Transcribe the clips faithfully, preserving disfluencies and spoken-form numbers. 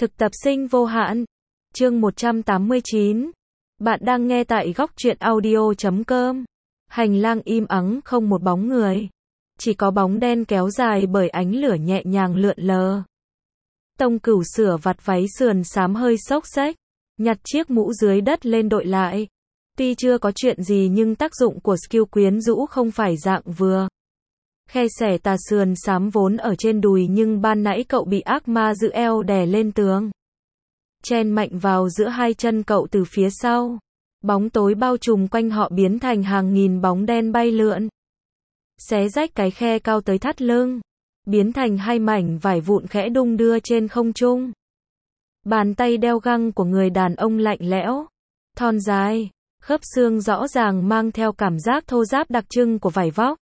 Thực tập sinh vô hạn. Chương một trăm tám mươi chín. Bạn đang nghe tại góc truyện audio chấm com. Hành lang im ắng không một bóng người. Chỉ có bóng đen kéo dài bởi ánh lửa nhẹ nhàng lượn lờ. Tông Cửu sửa vặt váy sườn xám hơi xốc xếch, nhặt chiếc mũ dưới đất lên đội lại. Tuy chưa có chuyện gì nhưng tác dụng của skill quyến rũ không phải dạng vừa. Khe xẻ tà sườn xám vốn ở trên đùi nhưng ban nãy cậu bị ác ma giữ eo đè lên tường. Chen mạnh vào giữa hai chân cậu từ phía sau. Bóng tối bao trùm quanh họ biến thành hàng nghìn bóng đen bay lượn. Xé rách cái khe cao tới thắt lưng. Biến thành hai mảnh vải vụn khẽ đung đưa trên không trung. Bàn tay đeo găng của người đàn ông lạnh lẽo, thon dài, khớp xương rõ ràng mang theo cảm giác thô ráp đặc trưng của vải vóc.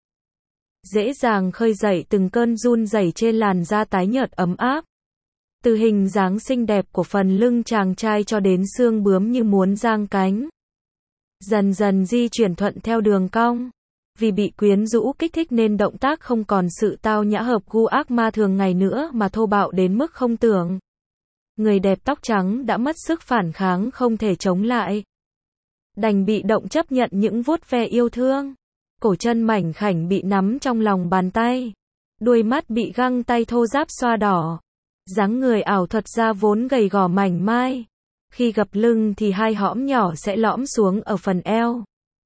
Dễ dàng khơi dậy từng cơn run rẩy trên làn da tái nhợt ấm áp. Từ hình dáng xinh đẹp của phần lưng chàng trai cho đến xương bướm như muốn giang cánh. Dần dần di chuyển thuận theo đường cong. Vì bị quyến rũ kích thích nên động tác không còn sự tao nhã hợp gu ác ma thường ngày nữa mà thô bạo đến mức không tưởng. Người đẹp tóc trắng đã mất sức phản kháng không thể chống lại. Đành bị động chấp nhận những vuốt ve yêu thương. Cổ chân mảnh khảnh bị nắm trong lòng bàn tay. Đuôi mắt bị găng tay thô ráp xoa đỏ. Dáng người ảo thuật ra vốn gầy gò mảnh mai. Khi gập lưng thì hai hõm nhỏ sẽ lõm xuống ở phần eo.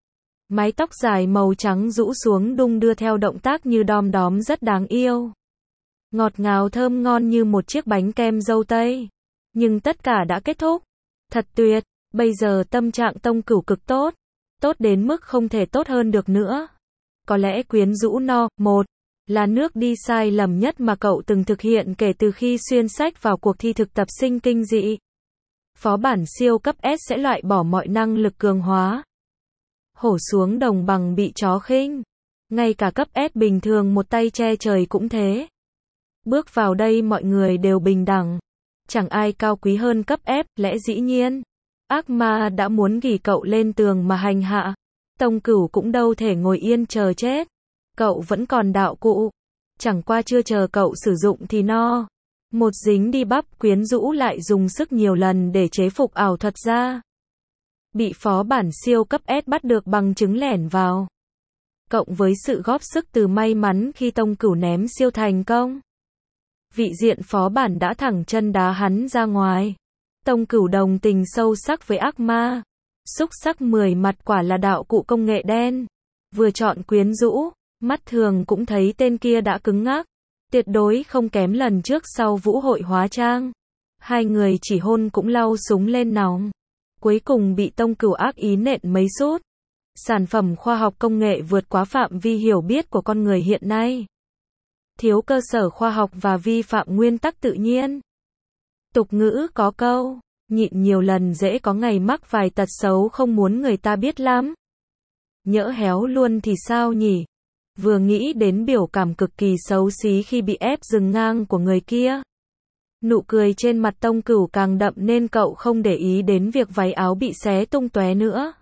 Mái tóc dài màu trắng rũ xuống đung đưa theo động tác như đom đóm rất đáng yêu. Ngọt ngào thơm ngon như một chiếc bánh kem dâu tây. Nhưng tất cả đã kết thúc. Thật tuyệt, bây giờ tâm trạng Tông Cửu cực tốt. Tốt đến mức không thể tốt hơn được nữa. Có lẽ quyến rũ no, một, là nước đi sai lầm nhất mà cậu từng thực hiện kể từ khi xuyên sách vào cuộc thi thực tập sinh kinh dị. Phó bản siêu cấp S sẽ loại bỏ mọi năng lực cường hóa. Hổ xuống đồng bằng bị chó khinh. Ngay cả cấp S bình thường một tay che trời cũng thế. Bước vào đây mọi người đều bình đẳng. Chẳng ai cao quý hơn cấp F, lẽ dĩ nhiên. Ác ma đã muốn gỉ cậu lên tường mà hành hạ. Tông Cửu cũng đâu thể ngồi yên chờ chết. Cậu vẫn còn đạo cụ. Chẳng qua chưa chờ cậu sử dụng thì no. Một dính đi bắp quyến rũ lại dùng sức nhiều lần để chế phục ảo thuật ra. Bị phó bản siêu cấp S bắt được bằng chứng lẻn vào. Cộng với sự góp sức từ may mắn khi Tông Cửu ném siêu thành công. Vị diện phó bản đã thẳng chân đá hắn ra ngoài. Tông Cửu đồng tình sâu sắc với ác ma. Xúc sắc mười mặt quả là đạo cụ công nghệ đen. Vừa chọn quyến rũ, mắt thường cũng thấy tên kia đã cứng ngắc. Tuyệt đối không kém lần trước sau vũ hội hóa trang. Hai người chỉ hôn cũng lau súng lên nòng. Cuối cùng bị Tông Cửu ác ý nện mấy sút. Sản phẩm khoa học công nghệ vượt quá phạm vi hiểu biết của con người hiện nay. Thiếu cơ sở khoa học và vi phạm nguyên tắc tự nhiên. Tục ngữ có câu, nhịn nhiều lần dễ có ngày mắc vài tật xấu không muốn người ta biết lắm. Nhỡ héo luôn thì sao nhỉ? Vừa nghĩ đến biểu cảm cực kỳ xấu xí khi bị ép dừng ngang của người kia. Nụ cười trên mặt Tông Cửu càng đậm nên cậu không để ý đến việc váy áo bị xé tung tóe nữa.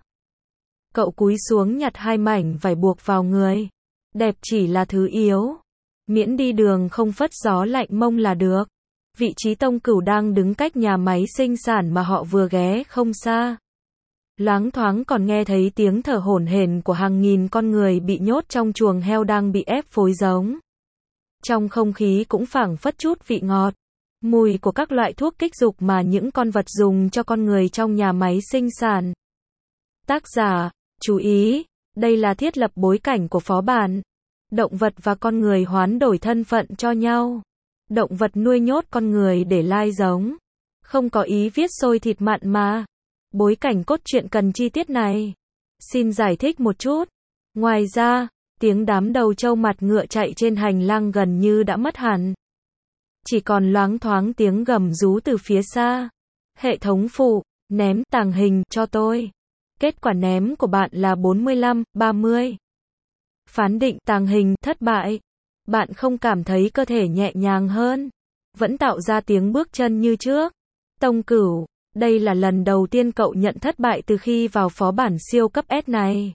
Cậu cúi xuống nhặt hai mảnh vải buộc vào người. Đẹp chỉ là thứ yếu. Miễn đi đường không phất gió lạnh mông là được. Vị trí Tông Cửu đang đứng cách nhà máy sinh sản mà họ vừa ghé không xa. Loáng thoáng còn nghe thấy tiếng thở hổn hển của hàng nghìn con người bị nhốt trong chuồng heo đang bị ép phối giống. Trong không khí cũng phảng phất chút vị ngọt. Mùi của các loại thuốc kích dục mà những con vật dùng cho con người trong nhà máy sinh sản. Tác giả, chú ý, đây là thiết lập bối cảnh của phó bản. Động vật và con người hoán đổi thân phận cho nhau. Động vật nuôi nhốt con người để lai giống. Không có ý viết xôi thịt mặn mà. Bối cảnh cốt truyện cần chi tiết này. Xin giải thích một chút. Ngoài ra, tiếng đám đầu trâu mặt ngựa chạy trên hành lang gần như đã mất hẳn. Chỉ còn loáng thoáng tiếng gầm rú từ phía xa. Hệ thống phụ, ném tàng hình cho tôi. Kết quả ném của bạn là bốn mươi lăm, ba mươi. Phán định tàng hình thất bại. Bạn không cảm thấy cơ thể nhẹ nhàng hơn. Vẫn tạo ra tiếng bước chân như trước. Tông Cửu, đây là lần đầu tiên cậu nhận thất bại từ khi vào phó bản siêu cấp S này.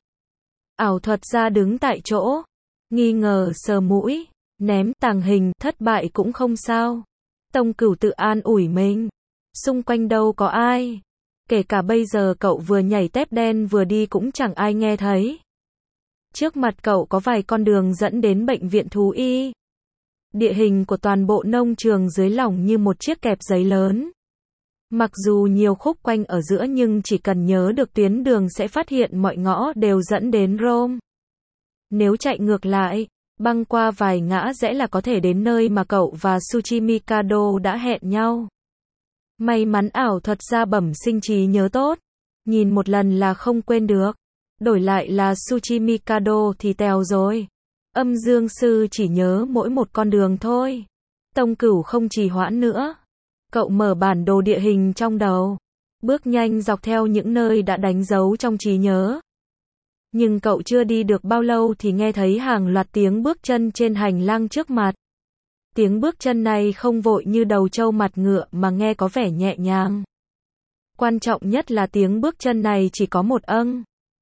Ảo thuật ra đứng tại chỗ. Nghi ngờ sờ mũi. Ném tàng hình thất bại cũng không sao. Tông Cửu tự an ủi mình. Xung quanh đâu có ai. Kể cả bây giờ cậu vừa nhảy tép đen vừa đi cũng chẳng ai nghe thấy. Trước mặt cậu có vài con đường dẫn đến bệnh viện thú y. Địa hình của toàn bộ nông trường dưới lòng như một chiếc kẹp giấy lớn. Mặc dù nhiều khúc quanh ở giữa nhưng chỉ cần nhớ được tuyến đường sẽ phát hiện mọi ngõ đều dẫn đến Rome. Nếu chạy ngược lại, băng qua vài ngã rẽ là có thể đến nơi mà cậu và Tsuchimikado đã hẹn nhau. May mắn ảo thuật gia bẩm sinh trí nhớ tốt. Nhìn một lần là không quên được. Đổi lại là Tsuchimikado thì tèo rồi. Âm dương sư chỉ nhớ mỗi một con đường thôi. Tông Cửu không trì hoãn nữa. Cậu mở bản đồ địa hình trong đầu. Bước nhanh dọc theo những nơi đã đánh dấu trong trí nhớ. Nhưng cậu chưa đi được bao lâu thì nghe thấy hàng loạt tiếng bước chân trên hành lang trước mặt. Tiếng bước chân này không vội như đầu trâu mặt ngựa mà nghe có vẻ nhẹ nhàng. Quan trọng nhất là tiếng bước chân này chỉ có một âng.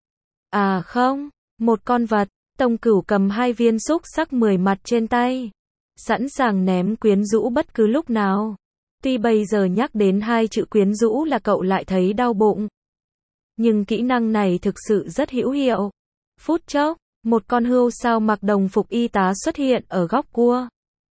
À không, một con vật. Tông Cửu cầm hai viên xúc sắc mười mặt trên tay. Sẵn sàng ném quyến rũ bất cứ lúc nào. Tuy bây giờ nhắc đến hai chữ quyến rũ là cậu lại thấy đau bụng. Nhưng kỹ năng này thực sự rất hữu hiệu. Phút chốc, một con hươu sao mặc đồng phục y tá xuất hiện ở góc cua.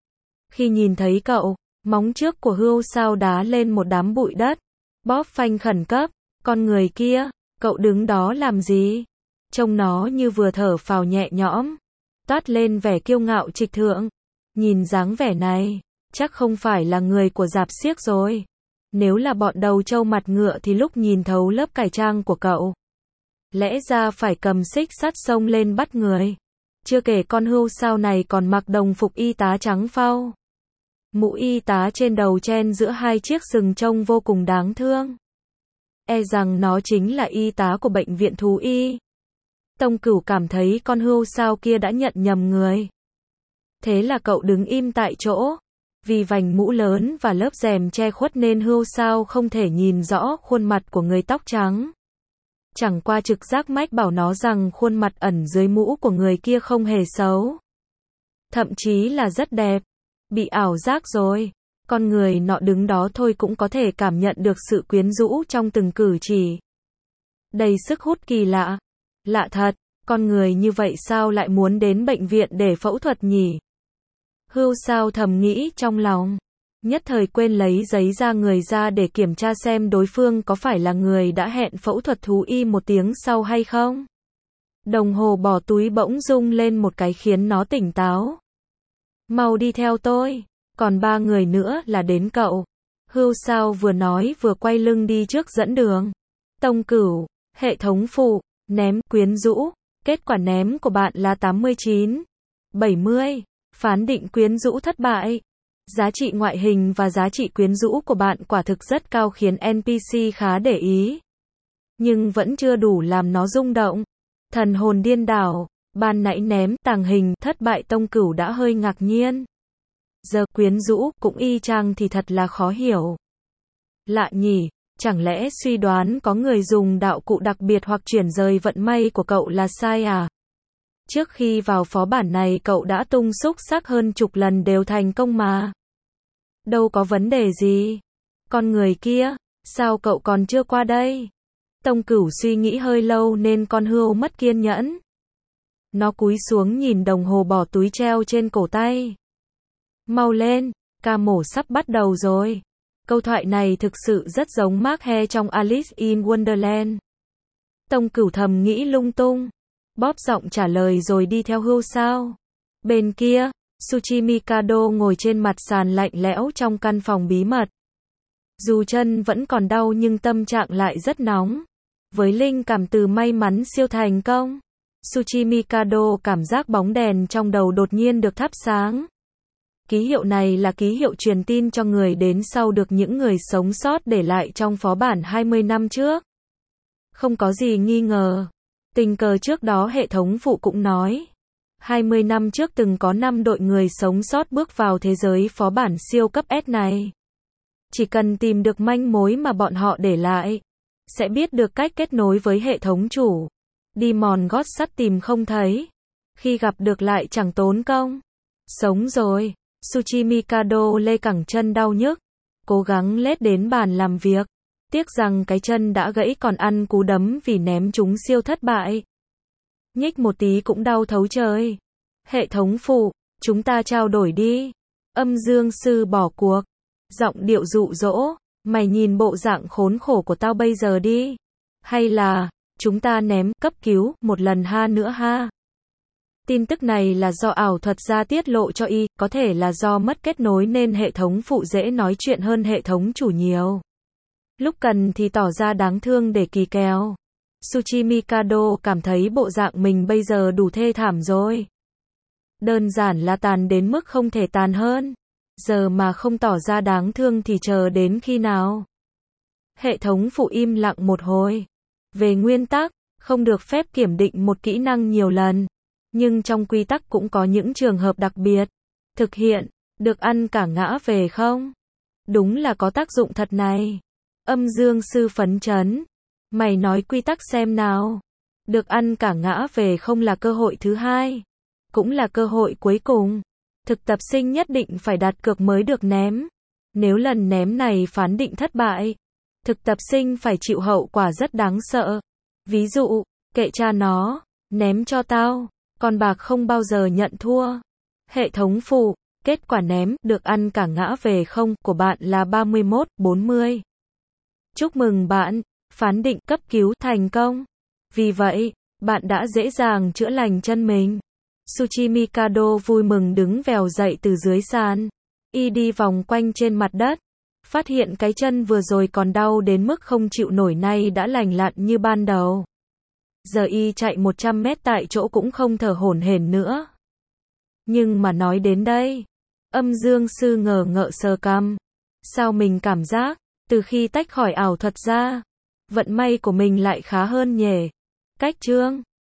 Khi nhìn thấy cậu, móng trước của hươu sao đá lên một đám bụi đất. Bóp phanh khẩn cấp. Con người kia, cậu đứng đó làm gì? Trông nó như vừa thở phào nhẹ nhõm. Toát lên vẻ kiêu ngạo trịch thượng. Nhìn dáng vẻ này, chắc không phải là người của rạp xiếc rồi. Nếu là bọn đầu trâu mặt ngựa thì lúc nhìn thấu lớp cải trang của cậu, lẽ ra phải cầm xích sắt xông lên bắt người. Chưa kể con hươu sao này còn mặc đồng phục y tá trắng phau. Mũ y tá trên đầu chen giữa hai chiếc sừng trông vô cùng đáng thương. E rằng nó chính là y tá của bệnh viện thú y. Tông Cửu cảm thấy con hươu sao kia đã nhận nhầm người. Thế là cậu đứng im tại chỗ. Vì vành mũ lớn và lớp rèm che khuất nên hươu sao không thể nhìn rõ khuôn mặt của người tóc trắng. Chẳng qua trực giác mách bảo nó rằng khuôn mặt ẩn dưới mũ của người kia không hề xấu. Thậm chí là rất đẹp. Bị ảo giác rồi. Con người nọ đứng đó thôi cũng có thể cảm nhận được sự quyến rũ trong từng cử chỉ. Đầy sức hút kỳ lạ. Lạ thật, con người như vậy sao lại muốn đến bệnh viện để phẫu thuật nhỉ? Hươu sao thầm nghĩ trong lòng. Nhất thời quên lấy giấy da người ra để kiểm tra xem đối phương có phải là người đã hẹn phẫu thuật thú y một tiếng sau hay không. Đồng hồ bỏ túi bỗng rung lên một cái khiến nó tỉnh táo. Mau đi theo tôi, còn ba người nữa là đến cậu. Hươu sao vừa nói vừa quay lưng đi trước dẫn đường. Tông Cửu, hệ thống phụ, ném quyến rũ. Kết quả ném của bạn là tám mươi chín. bảy mươi. Phán định quyến rũ thất bại. Giá trị ngoại hình và giá trị quyến rũ của bạn quả thực rất cao khiến en pê xê khá để ý. Nhưng vẫn chưa đủ làm nó rung động. Thần hồn điên đảo, ban nãy ném tàng hình thất bại. Tông Cửu đã hơi ngạc nhiên. Giờ quyến rũ cũng y chang thì thật là khó hiểu. Lạ nhỉ, chẳng lẽ suy đoán có người dùng đạo cụ đặc biệt hoặc chuyển rời vận may của cậu là sai à? Trước khi vào phó bản này cậu đã tung xúc sắc hơn chục lần đều thành công mà. Đâu có vấn đề gì. Con người kia, sao cậu còn chưa qua đây? Tông Cửu suy nghĩ hơi lâu nên con hươu mất kiên nhẫn. Nó cúi xuống nhìn đồng hồ bỏ túi treo trên cổ tay. Mau lên, ca mổ sắp bắt đầu rồi. Câu thoại này thực sự rất giống Mark He trong Alice in Wonderland. Tông Cửu thầm nghĩ lung tung. Bóp giọng trả lời rồi đi theo hươu sao. Bên kia, Tsuchimikado ngồi trên mặt sàn lạnh lẽo trong căn phòng bí mật. Dù chân vẫn còn đau nhưng tâm trạng lại rất nóng. Với linh cảm từ may mắn siêu thành công, Tsuchimikado cảm giác bóng đèn trong đầu đột nhiên được thắp sáng. Ký hiệu này là ký hiệu truyền tin cho người đến sau được những người sống sót để lại trong phó bản hai mươi năm trước. Không có gì nghi ngờ. Tình cờ trước đó hệ thống phụ cũng nói. hai mươi năm trước từng có năm đội người sống sót bước vào thế giới phó bản siêu cấp S này. Chỉ cần tìm được manh mối mà bọn họ để lại, sẽ biết được cách kết nối với hệ thống chủ. Đi mòn gót sắt tìm không thấy. Khi gặp được lại chẳng tốn công. Sống rồi. Tsuchimikado lê cẳng chân đau nhức. cố gắng lết đến bàn làm việc. Tiếc rằng cái chân đã gãy còn ăn cú đấm vì ném trúng siêu thất bại. Nhích một tí cũng đau thấu trời. Hệ thống phụ, chúng ta trao đổi đi. Âm dương sư bỏ cuộc. Giọng điệu dụ dỗ, mày nhìn bộ dạng khốn khổ của tao bây giờ đi. Hay là, chúng ta ném cấp cứu một lần ha nữa ha. Tin tức này là do ảo thuật gia tiết lộ cho y, có thể là do mất kết nối nên hệ thống phụ dễ nói chuyện hơn hệ thống chủ nhiều. Lúc cần thì tỏ ra đáng thương để kỳ kèo. Tsuchi Mikado cảm thấy bộ dạng mình bây giờ đủ thê thảm rồi. Đơn giản là tàn đến mức không thể tàn hơn. Giờ mà không tỏ ra đáng thương thì chờ đến khi nào? Hệ thống phụ im lặng một hồi. Về nguyên tắc, không được phép kiểm định một kỹ năng nhiều lần. Nhưng trong quy tắc cũng có những trường hợp đặc biệt. Thực hiện, được ăn cả ngã về không? Đúng là có tác dụng thật này. Âm dương sư phấn chấn. Mày nói quy tắc xem nào. Được ăn cả ngã về không là cơ hội thứ hai. Cũng là cơ hội cuối cùng. Thực tập sinh nhất định phải đặt cược mới được ném. Nếu lần ném này phán định thất bại, thực tập sinh phải chịu hậu quả rất đáng sợ. Ví dụ, kệ cha nó, ném cho tao, con bạc không bao giờ nhận thua. Hệ thống phụ, kết quả ném, được ăn cả ngã về không, của bạn là ba mươi mốt bốn mươi. Chúc mừng bạn, phán định cấp cứu thành công. Vì vậy, bạn đã dễ dàng chữa lành chân mình. Tsuchi Mikado vui mừng đứng vèo dậy từ dưới sàn. Y đi vòng quanh trên mặt đất. Phát hiện cái chân vừa rồi còn đau đến mức không chịu nổi nay đã lành lặn như ban đầu. Giờ y chạy một trăm mét tại chỗ cũng không thở hổn hển nữa. Nhưng mà nói đến đây, âm dương sư ngờ ngợ sờ cằm. Sao mình cảm giác, từ khi tách khỏi ảo thuật ra, vận may của mình lại khá hơn nhỉ? Cách chương